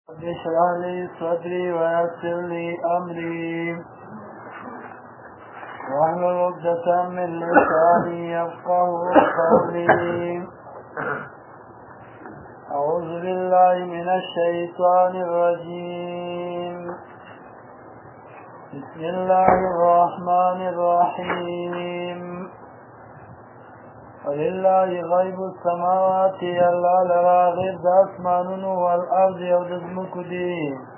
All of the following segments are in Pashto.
رب اشرح لي صدري ويسر لي أمري واحلل عقدة من لساني يفقهوا قولي. أعوذ بالله من الشيطان الرجيم. بسم الله الرحمن الرحيم. ولله غيب السماوات الله لرا غيب د اسمانونو والارض او د ځمکو دی.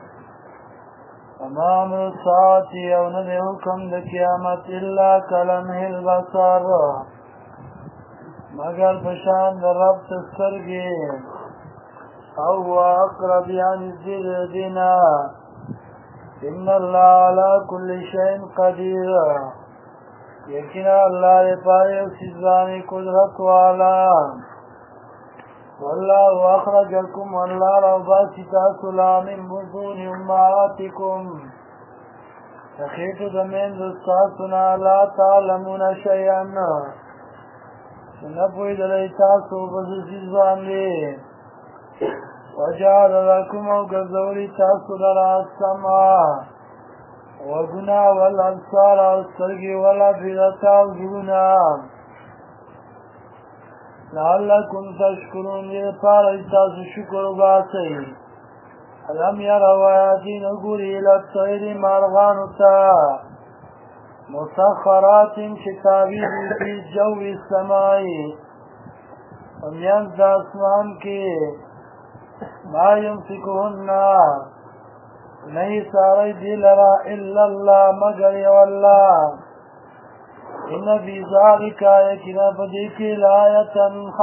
وما امر الساعة او نه دی حکم د قیامت الا کلمح البصر مگر پشان د رب سترګې او هو اقرب نږدې دینا. ان الله على كل شيء قدير یقینا اللہ پائے سزانی قدرت والا. واللہ اخرجکم واللہ روباسی تاسلا من بطون امہاتکم تخیط زمین دستاسنا لا تعلمون شیئن سنپوی دلی تاسو بزرزیز باندی. وجعل لکم او گزوری تاسو لرا السمع وگنا والابصار او سترګې والافئدة او زړونه لعلکم تشکرون دې لپاره چې تاسو شکر وباسئ. الم یروا آیاتي نه ګوري الی الطیر مارغانو ته مسخرات چې تابع دي فی جو السماء په میانځ د اسمان کې ما یمسکهن نہیں ساری دی لرا الا اللہ مگر یو اللہ. ان فی ذالک یقینا پدیکی لآیات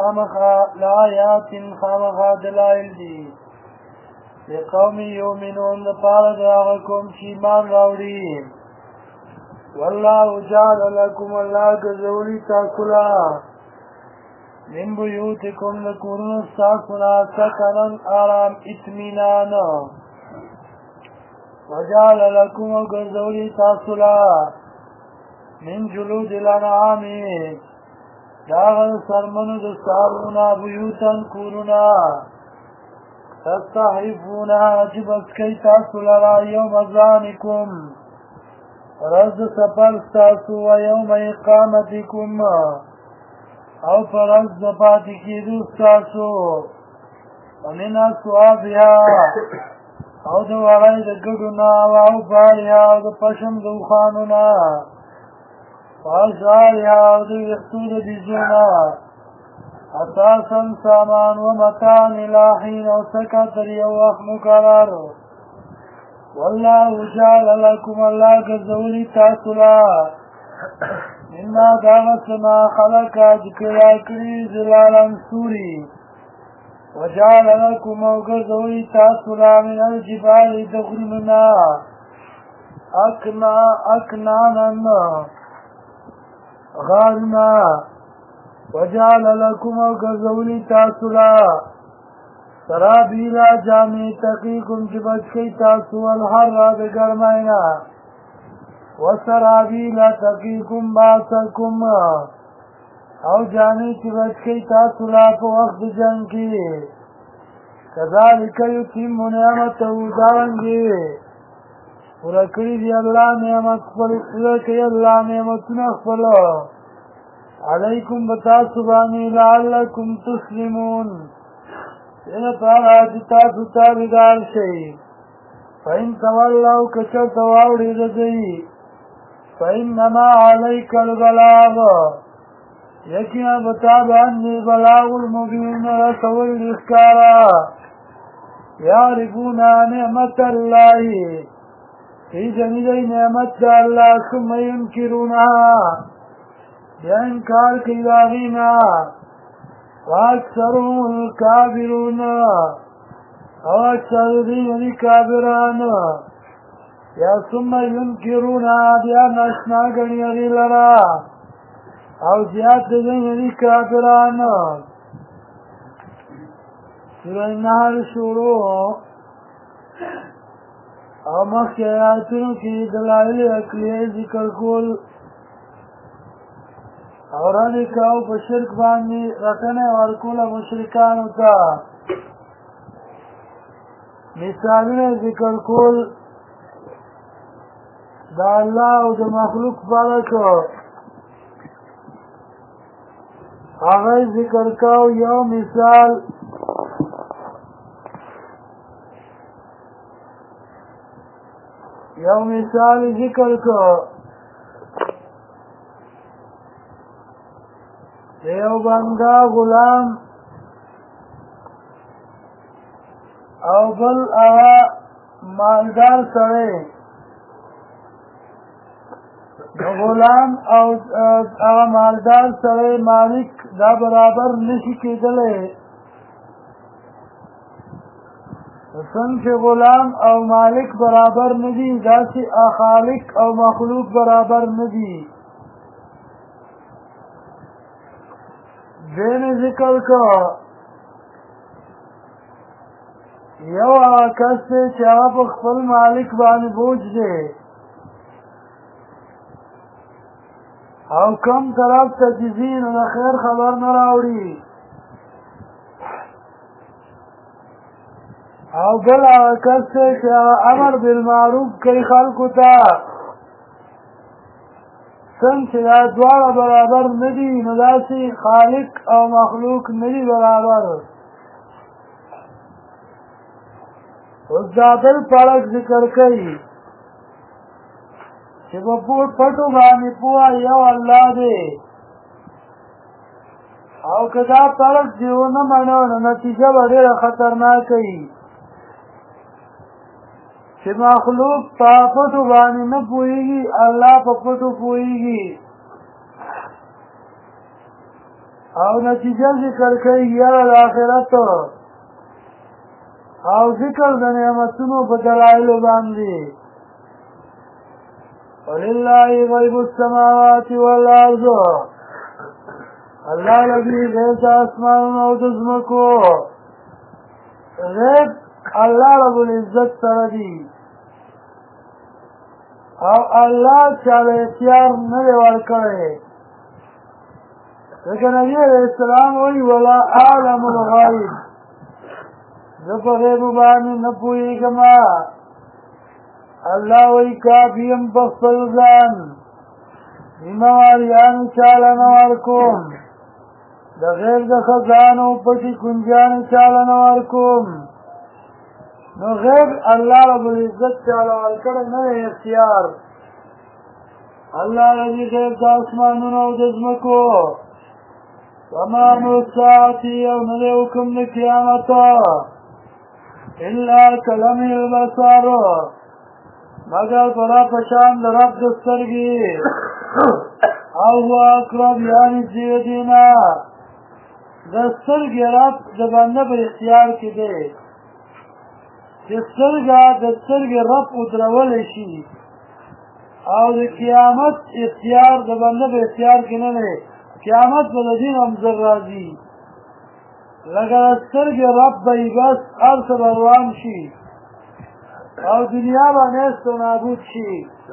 خامخا دلائل دی لقوم یؤمنون پارد آغا قوم چی ایمان راوڑی. واللہ جعل لکم اللہ گزولی تاکلا من بیوتکم لکورن استاسنا سکنن آرام اطمینان. وجعل لكم وغزولي تاسلا من جلود الانعام داغل سرمنو دستارونا بیوتن کورنا تستحفونا جبس کی تاسلا را یوم ازانکم رز سفر ستاسو و یوم اقامتکم او فرز زفاتی کی دوستاسو ومن اصوابها او د وړای د ګډونا او باریا او د پشم د خوانونا فاشاریا او د وختو د بيزونا اساسا سامان و مکان الہین او سکتر یو وقت مقرر. والله جعل لكم الله گزولی تاسولا مما داغسنا خلقا جکریا کری زلالا سوری. وجعل لكم وغزوي تاسلا من الجبال تغرمنا أكنانا غارنا. وجعل لكم وغزوي تاسلا سرابيلا جامي تقيكم جبتكي تاسو الحر بگرمائنا وسرابيلا تقيكم باسكم او جانی چی بچکی تاسولا پا وقت جنگ کی. کذالک یتیم نعمتو دارنگی ورکڑی دی اللہ نعمت خپل ورکی اللہ نعمتون اخپل علیکم بتاسبانی لعلکم تسلمون این پارا چی تاسو تابدار شئی. فإن تولو کچر تواوڑی رضی فإنما علیک البلاغ یقینا بتابعنی بلاغ المبین رسول اخکارا. یعرفونا نعمت اللہ فی جنیدی نعمت دا اللہ ثم ینکرونها بیا انکار کی داغینا. واکثرهم الکافرون او اکثر دین کافران یا ثم ینکرونها بیا ناشنا گنی ری لرا او زیاد دین کافران. سورہ نحل شروع او مخی آیاتونو کی دلائل عقلی ذکر کول اورانی کاو پا شرک بانی رکھنے ورکول مشرکانو تا مثالونه ذکر کول د الله او د مخلوق فرق هغه ذکر کاو. یو مثال ذکر کو یو بنده غلام او بل هغه مالدار سړی. غلام او هغه مالدار سړی مالک دا برابر نشي کېدلی. څنګه چې غلام او مالک برابر نه دي داسې خالق او مخلوق برابر نه دي. دین ذکر کو یو هغه کس دی چې هغه په خپل مالک باندې بوج دی او کم طرف ته چې ځي نو د خیر خبر نه راوړي. او بل هغه کس دی چې هغه امر بالمعروف کوي خلکو ته. څنګه چې دا دواړه برابر نه دي نو داسې خالق او مخلوق نه دي برابر. اوس دا بل فرق ذکر کوي چې په پټو باندې پوهه یو الله دی او که دا فرق دې ونه منو نو نتیجه به ډېره خطرناکه وي چې مخلوق په پټو باندې نه پوهېږي الله په پټو پوهېږي. او نتیجه ذکر کوي یاره د آخرت او ذکر د نعمتونو په دلایلو باندې. ولله غیب السماوات والارض الله لدی غیب د اسمانونو او د ځمکو. غیب الله رب العزت سره دی او الله چاله اختیار نه دی ورکړی. ځکه نبي علیه السلام وایي ولا اعلم الغیب زه په غیب باندې نه پوهېږم. الله وایي کافي یم په خپل ځان بیماریانو چاله نه ورکوم د غیب د خزانو پټې کنجانې چاله نه ورکوم. نو غیب الله رب العزت چاله ورکړی نه دی اختیار. الله لدی غیب د اسمانونو او د ځمکو. وما امر الساعة او نه دی حکم د قیامت الا کلمح البصر مگر پرا پشان د رب د سترګې او هو اقرب یعنی زیدینا د سترګې رب د بنده په اختیار کې دی. چې سترګه د سترګې رب ودرولی شي او د قیامت اختیار د بنده په اختیار کې نه دی. قیامت به د دین هم زر راځي لکه د سترګې رب به یې بس هر څه به روان شي او دنیا به نیست و نابود شي.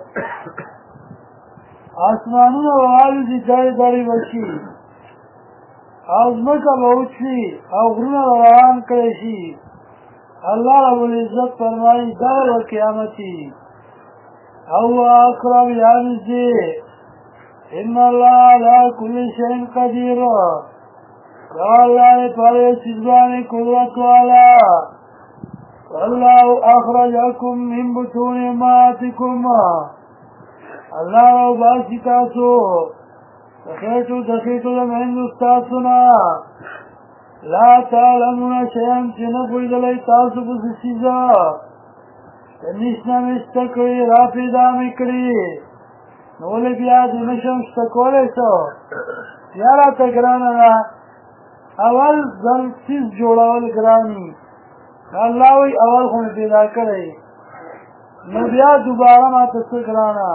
اسمانونه به والوځي دړې دړې به شي او ځمکه به وچوي او غرونه به روان کړی شي. الله رب العزت فرمایي دغه به قیامت وي او اقرب یعنې ان الله على كل شيء قدير الله پر چیز باندې قدرت والا. والله اخرجكم من بطون امهاتكم الله باسی تاسو خېټو د مهندو تاسو نه لا تعلمون شيئا چې نه پوهېدلی تاسو په څه څیزه نېش نه مې شته کړي را پیدا مې کړي نو ولې بیا دې نشم شته کولی څه بیا راته ګرانه ده. اول ځل څیز جوړول ګران وي الله وایي اول خو مې پیدا کړی نو بیا دوباره ماته څه ګرانه.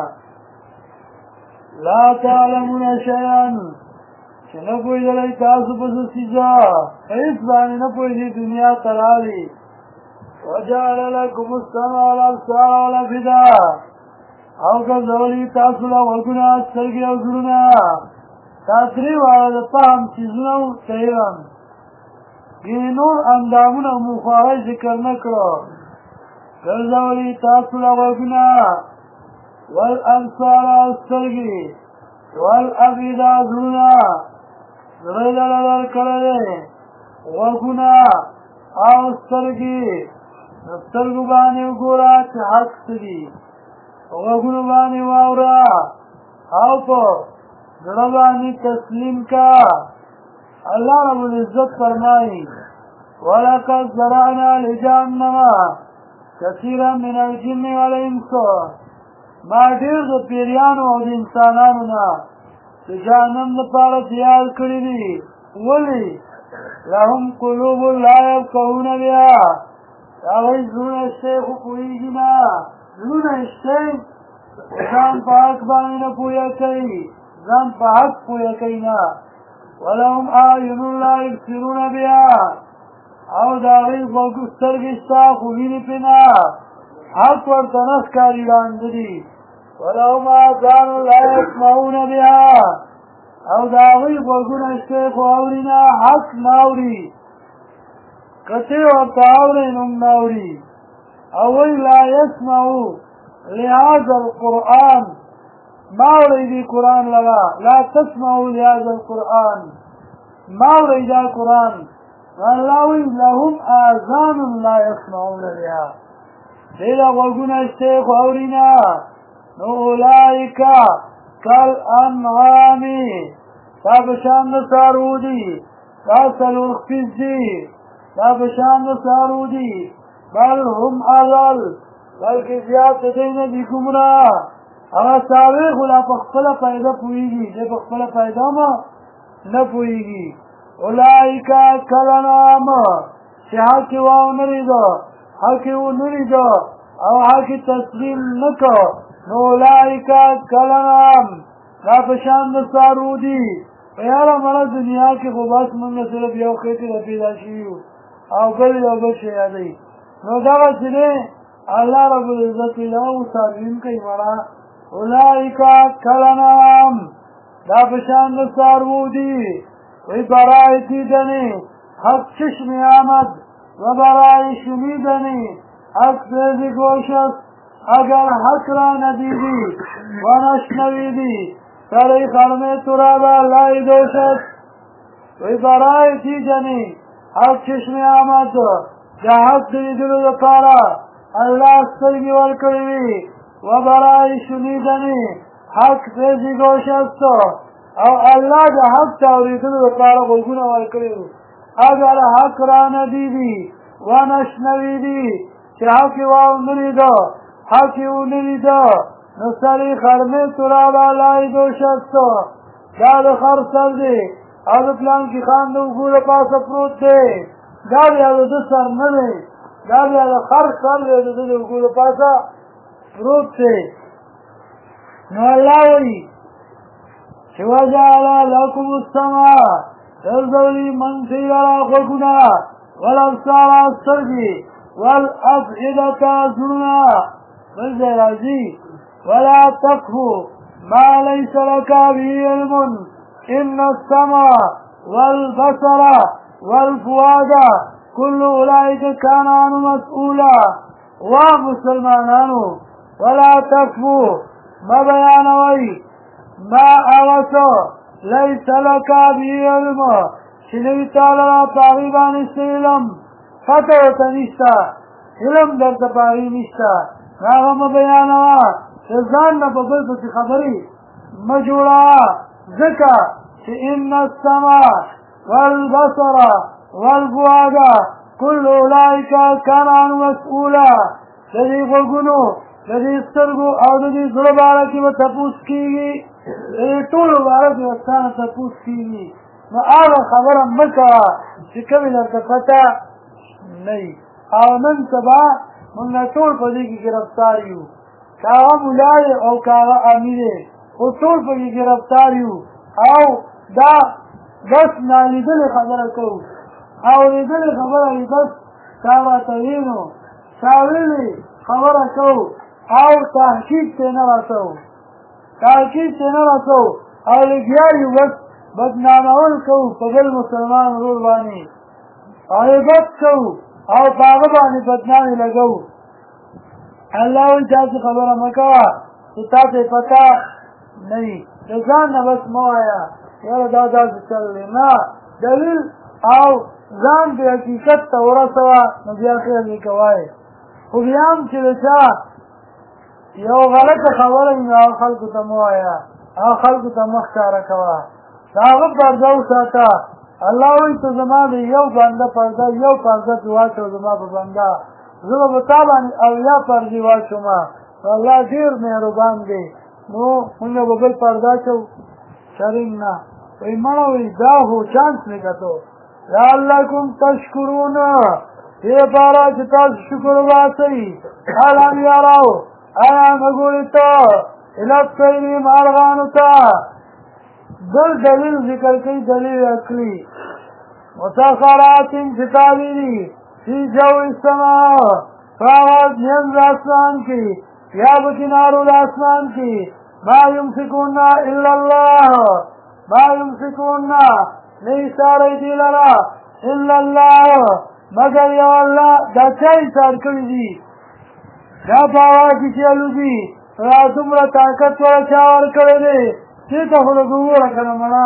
لا تعلمون شیئا چې نه پوهېدلی تاسو په څه څیزه هېڅ باندې نه پوهېږي دنیا ته راغلي. وجعل لكم السمع والابصار والافئده او ګرځولي تاسو له غوږونه سترګې او زړونه دا درې واړه د فهم څیزونه او علم. ګینې نور اندامونه مو خواری ذکر نه کړو ګرځولي تاسو له غوږونه والابصار او سترګې والافئده زړونه زړه یې درکړی دی غوږونه او سترګې د سترګو باندې وګوره چې حق څه دي غوږونو باندې واوره او په زړه باندې تسلیم کا الله رب العزت فرمایي ولقد ذرأنا لجهنم كثيرا من الجن والانس ما ډېر د پیریانو او د انسانانو نه د جهنم لپاره تیار کړي دي ولې لهم قلوب لا يفقهون بها هغوی زړونه شته خو پوهېږي نه زړونه شته ځان په حق باندې نه پوهه کوي ځان په حق پوهه کوي نه ولهم اعین لا یبصرون بها او د هغوی سترګې شته خو ویني پرې نه حق ورته نه ښکاري ړانده دي ولهم آذان لا یسمعون بها او د هغوی غوږونه شته خو اوري نه حق نه اوري که ته ورته اورې نو هم نه اوري او وایي لا یسمعو لهذا القرآن ما اورئ دې قرآن لره لا تسمعو لهذا القرآن ما اورئ دا قرآن الله وایي لهم آذان لا یسمعون بها دې له غوږونه شته خو اوري نه نو اولئک کالانعام دا په شان د څاروو دي دا څلور خپیز دي دا په شان د څاروو دي بل هم اضل بلکې زیات د دوی نه دي ګمراه هغه څاروي خو لا په خپله پیدا پوهېږي دی په خپله پیدا نه پوهېږي اولئک کالانعام چې حق یې ونه لیده حق یې ونه لیده او حق یې تسلیم نه کړ نو اولئک کالانعام دا په شان د څاروو دي په یاره مړه دنیا کې خو بس موږ صرف یو خېټې ته پیدا شوي یو او بل یو بل شی یادوي نو دغسې دی الله رب العزت له څاروین کوي مړه اولئک کالانعام دا په شان د څاروو دي وی برای دیدنی حق چشم آمد و برای شنیدنی حق سیزی گوش است اگر حق را ندیدی و نشنویدی سری خرمه تو را با لای دوش است وی برای دیدنی حق چشم آمد جا حق دیدنو دا پارا اللہ سترگی ورکڑوی و برای شنیدنی حق سیزی گوش است او الله د حق تاوریدلو لپاره غوږونه ورکړي اگر حق را ندیدي ونشنویدي چې حق یې ونه لیده حق یې ونه لیده نو سرې خرمې تورا بالای دوشست دا د خر سر دی او د پلانکي خان د اوږو د پاسه پروت دی دا بیا د ده سر نه دی دا بیا د خر سر دی د ده د اوږو د پاسه پروت دی نو الله وایي چې وجعل لكم السماء ګرځولي منځئ لره غوږونه والابصار سترګې والافئدة زړونه بل ځای راځي ولا تقف ما ليس لك به علم ان السمع والبصر والفؤاد كل اولئك كان عنه مسؤولا ومسلمانانو ولا تقف ما بیانوي ما اغسو لیس لکا بی علم چنوی تالا پاغی بانسته علم فتح تا نشتا علم در تا پاغی نشتا ناغم بیانوا شزان نا پا بل پسی خبری مجوڑا ذکا چه ان السماء والبصر والفؤاد كل اولئک کان عنه مسؤولا لدی غوگونو لدی سترگو او لدی زړه باره کې به تپوس کېږي ټولو باره کې به ستانه تپوس کېږي نو هغه خبره مه کوه چې کومې درته پته نه وي او نن سبا موږ ټول په دې کې ګرفتار یو که هغه ملا دی او که هغه امیر دی خو ټول په کې ګرفتار یو او دا بس نالیدلې خبره کوو اورېدلې خبره وي بس تا راته ویې نو تا ویلې خبره کوو او تحقیق ته نه رسوو تحقیق ته نه رسوو او لګیا یو بس بدنامول کوو په بل مسلمان ورور باندې غیبت کوو او په هغه باندې بدنامي لګوو الله وایي تاسو خبره مه کوه چې تاسې پته نه وي د ځان نه بس مه وایه یاره دا داسې چل دی نه دلیل او ځان د حقیقت ته ورسوه نو بیا خیر دی که وایې خو بیا هم چې د چا یو غلطه خبره وي نو هغه خلکو ته مه وایه هغه خلکو ته مه ښکاره کوه د هغه پرده وساته الله وایي ته زما د یو بنده پرده یو پرده پرې واچوه زما په بنده زه به په تا باندې اویا پردې واچومه نو الله ډېر مهربان دی نو مونږ به بل پرده اچوو شرنګ نه وایي مړه وایي دا خو چانس مې کتو لعلکم تشکرون دې لپاره چې تاسو شکر وباسئ الم یرو آیا نه ګورې ته الی الطیر مارغانو ته بل دلیل ذکر کوي دلیل عقلي مسخرات چې تابع دي فی جو السماء فاغت منذ آسمان کی یا بکنارو آسمان کی ما یمسکون الا اللہ ما یمسکون نہیں سارے دی لرا الا اللہ مگر یو اللہ دا چاہی سار کری دی دا پاوا کسی علو دی را تمرا طاقت ورا چاور کرے دے چیتا خلقو رکھنا منا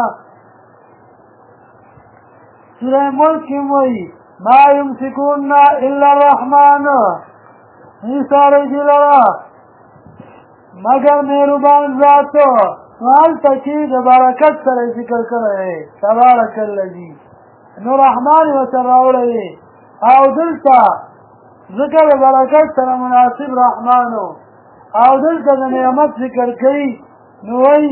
سورہ ملک کی موئی ما یمسکون الا الرحمن سارے دی لرا مگر مہربان ذاتو حال تکی برکت سر ذکر کرے تبارک اللذی نو رحمان و سر راوڑے او دلتا ذکر برکت سر مناسب رحمانو او دلتا نعمت ذکر کئی نوئی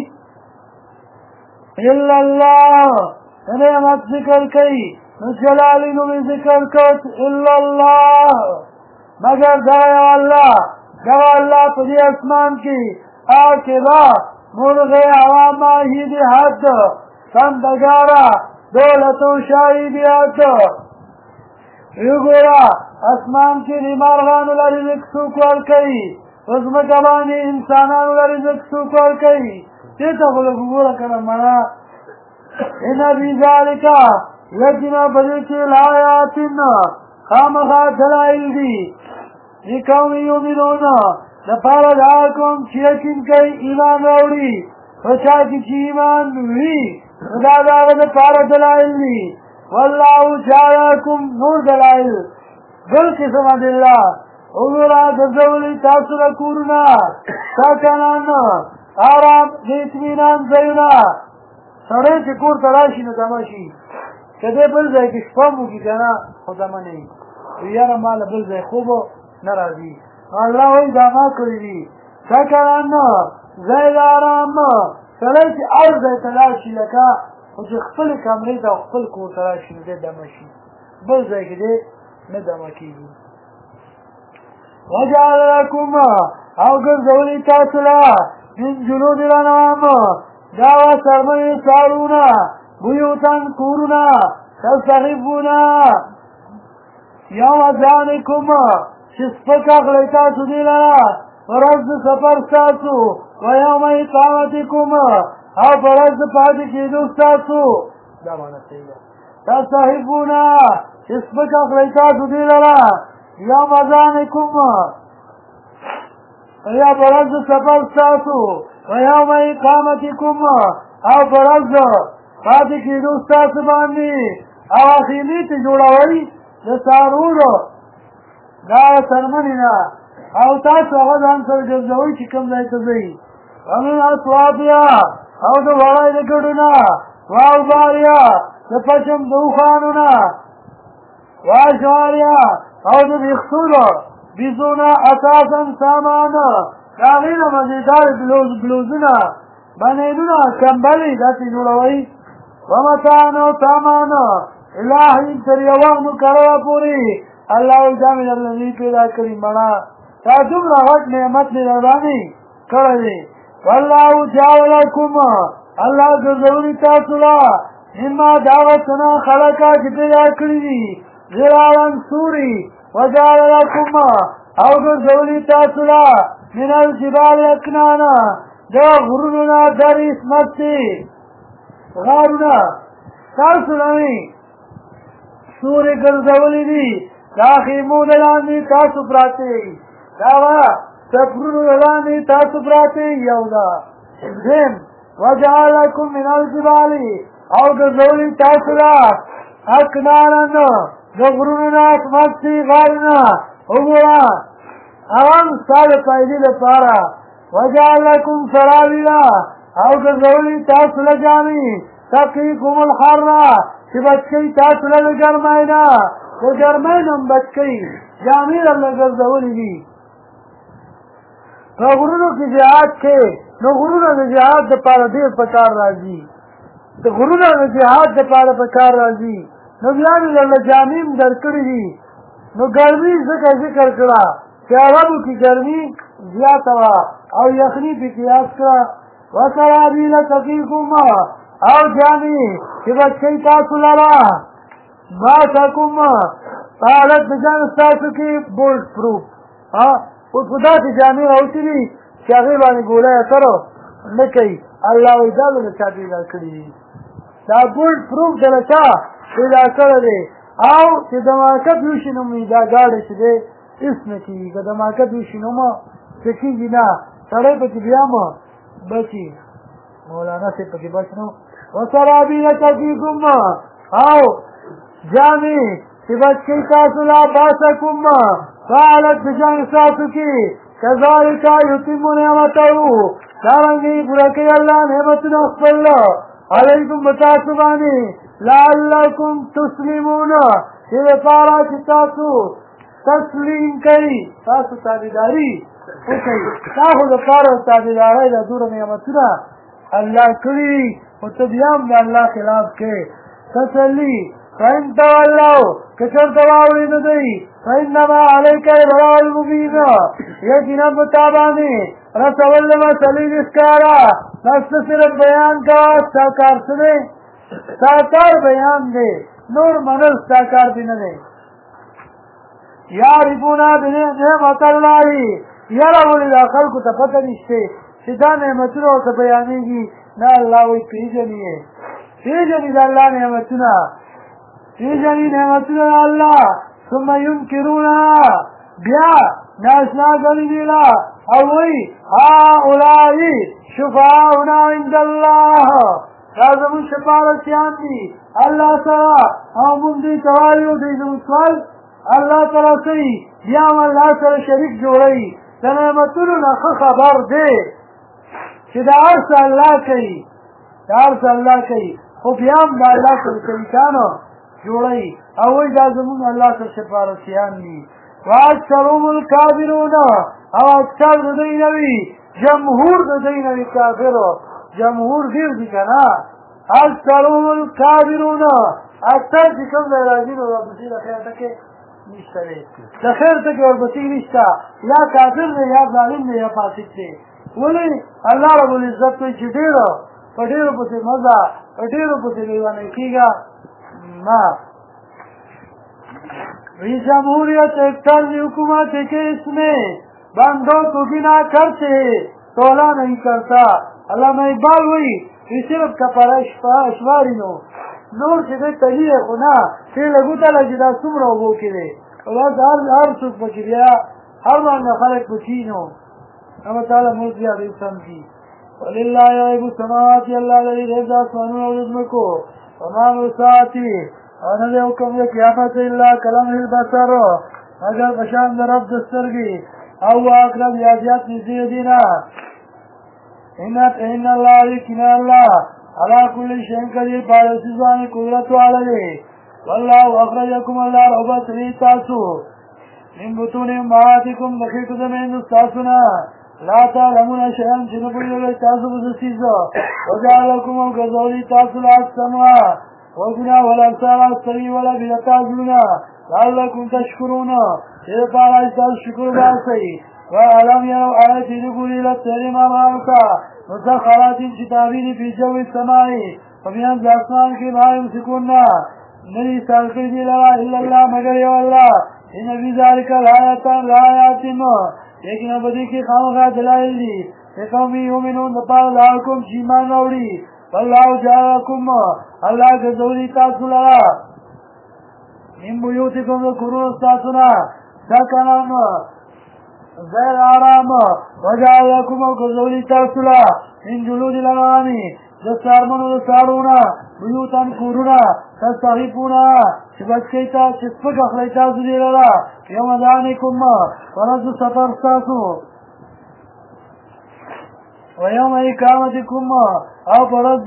الا اللہ نعمت ذکر کئی نو جلالی نو ذکر کت الا اللہ مگر دعا اللہ پدی اسمان کی آکبا مرغ عواما ہی دی حد سندگارا دولتو شاہی دی حد یو گورا اسمان کی دی مارغانو لرزق سوکوال کئی رزمکبانی انسانانو لرزق سوکوال کئی تیتا خلق گورا کرم منا اینا بی ذالکا یجنا بدیکی الآیاتن خامخا دلائل دی لقوم یؤمنون لپاره دا کوم چې یقین کوي ایمان راوړي په چا کې چې ایمان وي دا د هغه دپاره دلایل دي والله جعلکم نور دلایل بل قسم ادله وګوره ګرځولي تاسو له کورونه ساکنان آرام د اطمینان ځایونه سړی چې کور ته راشي نو دمه شي که دی بل ځای کې شپه هم وکړي که نه خو دمه نه وي یاره ما له بل ځای خوب نه راځي الله وایي دا ما کړي دي سکران ځای د ارام سړی چې هر ځای ته لاړ شي لکه خو چې خپلې کمرې ته او خپل کور ته راشي نو دی دمه شي بل ځای کې دی نه دمه کېږي وجعل لکم او ګرځولي تاسو له من جلود الانعام دا سرمنې څاروونه بیوتن کورونه تستخفونه یوم ځانکم چې سپک اخلی تاسو دې لره ورځ د سفر ستاسو و یوم اقامتکم او په ورځ د پاتې کېدو ستاسو دا معنی صحیح ده تستخفونه چې سپک اخلی تاسو دې لره یوم ځانکم یا په ورځ د سفر ستاسو و یوم اقامتکم او په ورځ د پاتې کېدو ستاسو باندې او خیمې ته جوړوئ د څاروړو دا څرمنې نه او تاسو هغه ځان سره ګرځوئ چې کوم ځای ته ځئ ومن اصوابیا او د وړی د ګډو نه واوباریا د پشم د اوښانو نه واشواریا او د ویښتونو بیزونه اساسا سامان د هغې نه مزېدار بلوزونه بنینونه کمبلې داسې جوړوئ ومتان او سامان الهی تر یو وخت مقرره پورې الله دا مې درنه پیدا کړي مړه تا دومره غټ نعمت مې درباندې کړی دی والله جعل لکم الله ګرځولي تاسو له مما د هغه څه نه خلقه چې پیدا کړي دي ظلالا سوري وجعل لکم او ګرځولي تاسو له من الجبال اکنانا د غرونو نه درې اسمتې غارونه تاسو لوي سورې ګرځولي دي دا خیمو د لاندې تاسو پراته داوا سفرونو لاندې تاسو پراته یو دا دیم وجعلکم من الجبال او ګرځولي تاسو لا اکنارن د غرونو نه مستي غارنا وګورا اوان ساده پیدا لپاره وجعلکم سراویلا او ګرځولي تاسو لا جامي تقيكم الحر چې بچي تاسو لا ګرماینا او ګرماینم بچي جامي لا ګرځولي دي غرونو کې جهاد کې نو غرونو د جهاد د پاره ډیر پکار راځي د غرونو د جهاد د پاره پکار راځي نو بیا له جامیم درکړي دي نو ګرمي ذکر کړه چې عربو کې ګرمي زیاته وا او یخني په قیاس کړه وسرابیل تقیکم او جامي چې بچي تاسو لرا ما تکم حالت بجان تاسو کې بولډ پروف ها او خدا دې جامع راوتی دي چې هغه باندې ګولای ترو نه کوي الله وی دا له چا دی کړی دا بولډ پروف دلته پیدا کړی او چې د مارکت وشي نو دا گاډي چې دې اسمه کې د مارکت وشي نو ما چې کیږي نه سړی په بیا ما بچي مولانا سے په بچنو وسرابیل تقیکم او جامع چې بچی تاسو لا باسکم فعلت بجان ساتو کی كذلك يتم نعمته دارنگی برکی اللہ نعمتنا اخفر علیکم بتاسبانی لعلکم تسلیمون یہ پارا چتاسو تسلیم کئی تاسو تابداری اکی تاخو دا پارا تابداری دا دور نعمتنا اللہ کری وتبیام دا اللہ خلاف کے تسلی فإن تولوا كشر تواوي ندي فإنما عليك البلاغ المبين يقينا متابعني رسول لما سليل اسكارا نستصر بیان کا ساکار سنے ساکار بیان دے نور منل ساکار بھی نہ دے یارفونا بنعمت اللہ یرولي داخل کو تپتہ نشتے سدا نعمتنا و بیانی گی نا اللہ وی پیجنی دا اللہ نعمتنا پیجنی نعمتنا اللہ ثم ينکرونها بیا ناشنا گلی دیلا اوی هؤلائی شفاؤنا عند اللہ لازم شفارتیان دی اللہ تعالی امون دی تواریو دی زمسوال اللہ تعالی سی بیام اللہ تعالی شریک جوڑی نعمتنا نخ خبر دے چې دا عرص اللہ کئی خو بیام دا اللہ تعالی شریکانو جوړي او دا زمون الله سره سفارتيان دي واکثرهم الکافرون او اکثر د دې نوي جمهور د دې نوي کافرو جمهور ډیر دي کنه اکثرهم الکافرون اکثر چې کوم راځي نو د دې خیر ته کې نشته د خیر ته کې ورته نشته یا کافر نه یا ظالم نه یا فاسق دی ولې الله رب العزت چې ډیرو په ډیرو په مزه په ډیرو په لیوانه کیږي ما جمہوریت ایک طرز حکومت کے اس میں بندوں کو گنا کرتے تولا نہیں کرتا علامہ اقبال ہوئی صرف کپڑا اشواری نو نور سے تجیح خنا سے لگو تا لجدا سم رو کرے ہر سوک بکریا ہر مانگا خلق بچینو اما تعالی ملک یا بیسم کی وللہ عیب السماوات اللہ لذی رضا سوانو عرضم کو تمام ساعتی انا دے حکم یہ قیامت اللہ کلام البصر اگر بشان در رب دسترگی او اقرب یادیات نزی دینا ان اللہ لیکن اللہ علا کل شہن قدیر پارسیزوانی قدرت علیہ واللہ اخرجکم اللہ رحبت لی تاسو من بطون امہاتکم دخیق زمین دستاسونا لا تعلمون شہن جنبوی لگی تاسو بسیزو وجعلکم الگزولی تاسو لاک سموا وزنا ولا سارا سری ولا بلتاجونا لعلكم تشكرون إذا قال عيسى الشكر باسي وألم يروا آيات نقول إلى التهريم أمامك مسخرات شتابين في جو السماء ومن الأسمان كما يمسكون نري سالكي دي لا إلا الله مگر يا الله إن في ذلك الآيات لیکن بدی کی خامخا دلائل دی قوم یؤمنون نپال لعلكم شیمان اوڑی والله جعلكم الله غزولی تاسو لرا من بیوتکم ذکرون استاسونا سکنان زیر آرام وجعل لكم وګرځولي تاسو له من جلود الانعام د څاروانو د څاروونه بیوتن کورونه تستخفونه چې بچ کوي تاسو چې سپک اخلئ تاسو دې لره یوم ذانکم ورځ سفر ستاسو ویوم اقامتکم او ورځ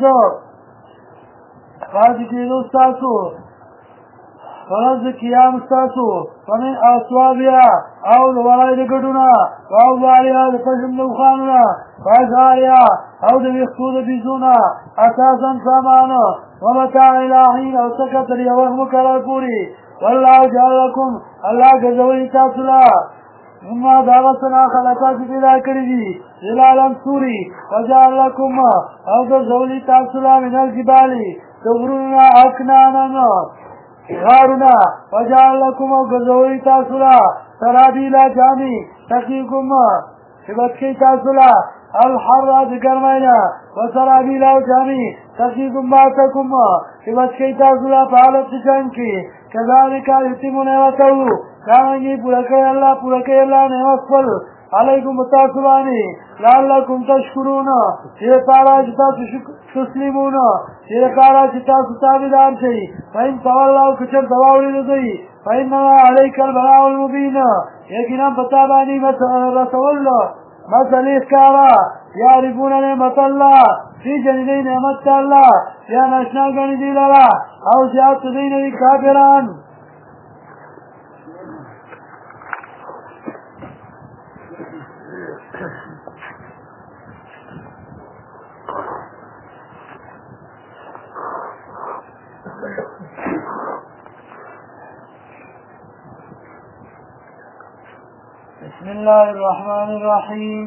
پاتې کېدو ستاسو ورځ قیام ستاسو فمن اصوابیا او لورای د ګډونه او والیا د پښم د خوانونه فازاریا او د ویښتو د بیزونه اساسا سامان ومتاع الهین او سکتر یوه مقرر پوری والله جعل لکم الله ګرځولی تاسو له مما د هغه څه نه خلقا چې پیدا کړي دي ظلالا سوري وجعل لکم او ګرځولی تاسو له من الجبال د غرونو نه اکنانا غارنا وجعل لكم وګرځوي تاسو له سرابیلا جامي تقيكم چې بچی تاسو له الحر د ګرماینا وسرابیلا جامي تقيكم باتكم چې بچی تاسو له په حالت څنګه کې كذلك يتمون وتو څنګه پوره کوي الله نعمت خپل علیکم تاسو باندې لعلکم تشکرون چې تاسو تسلیمون چې تاسو تابعدار شئ فإن تولوا کچر دواوړي دوی فإن عليك البلاغ المبين یقینا پتا باندې رسول مثل ښکارا یعرفون نعمت الله فی جنین نعمت الله یا نشنا غنی دی لرا او زیات دی نه کافران بسم الله الرحمن الرحيم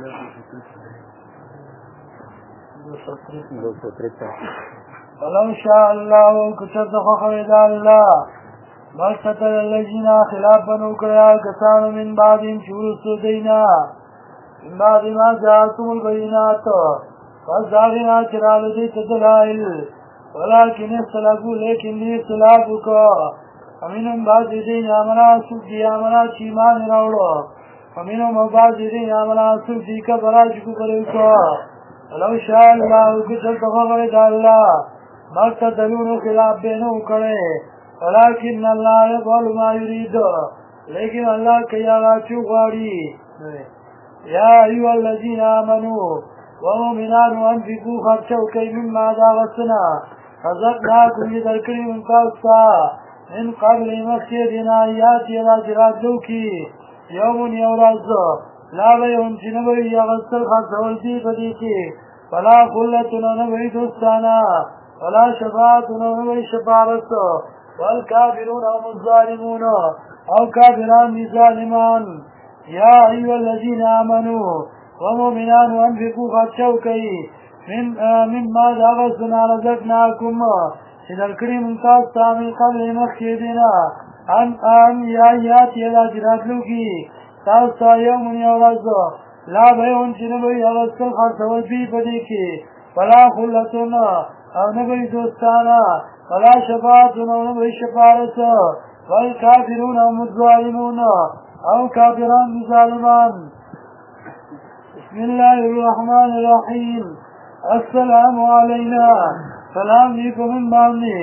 ولو شاء الله كتب خخرد الله مرتتل الذين خلاف بنو كريا كسان من بعدهم شورس دينا من بعد ما جاءتم البينات فالزاغنا چرال دي تدلائل ولكن اختلافوا لكن اختلافك ومنهم بعض دين آمنا سبدي آمنا چیمان راوڑو ومنهم بعض دين آمنا سبدي کا براجکو کریوکو ولو شاء الله کتل تخغرد الله مرتدلون خلاف بینو کرے ولكن الله يفعل ما يريد لیکن اللہ کئی آغا چوغاری یا ایوہ الذین آمنوا ومؤمنان انفقوا خرچو کئی مما داغسنا رزقناکم یدرکری من تاستا من قبل مخشدنا آیات راجرات لوکی یوم یورز لا بیون چنبوی یغسل خرسول دی بدیکی فلا خلتنا نبوی دوستانا ولا شفاعتنا نبوی شفارت والکافرون هم الظالمون او کافران دی ظالمان یا ایوہ الذین آمنوا ومؤمنان انفقوا خرچو کئی مما داغسنا رزقناکم چې درکړي مونږ تاسو من قبل مخکې دینا ان آیات یې راځراتلو کې تاسو یو مونږ یو ورځ لا بیون چې نه وي هغه څه خرڅول دي په دې کې ولا خلتنا او نه وي دوستانه ولا شفاعتنا او نه وي شفاعت والکافرون هم الظالمون او کافران ظالمان بسم الله الرحمن الرحيم السلام علينا سلام علیکم من باندې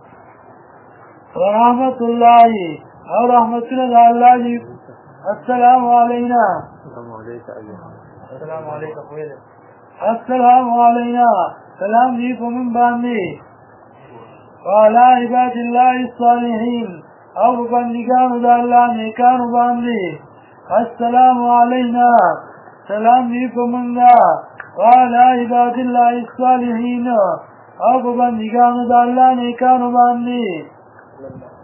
ورحمت الله او رحمتنا الله السلام علینا السلام علینا سلام علیکم من باندې وعلى عباد الله الصالحين او بندگان د الله نیکانو باندې السلام علینا سلام علیکم من وعلى عباد الله الصالحين او بندگانو د الله نیکانو باندې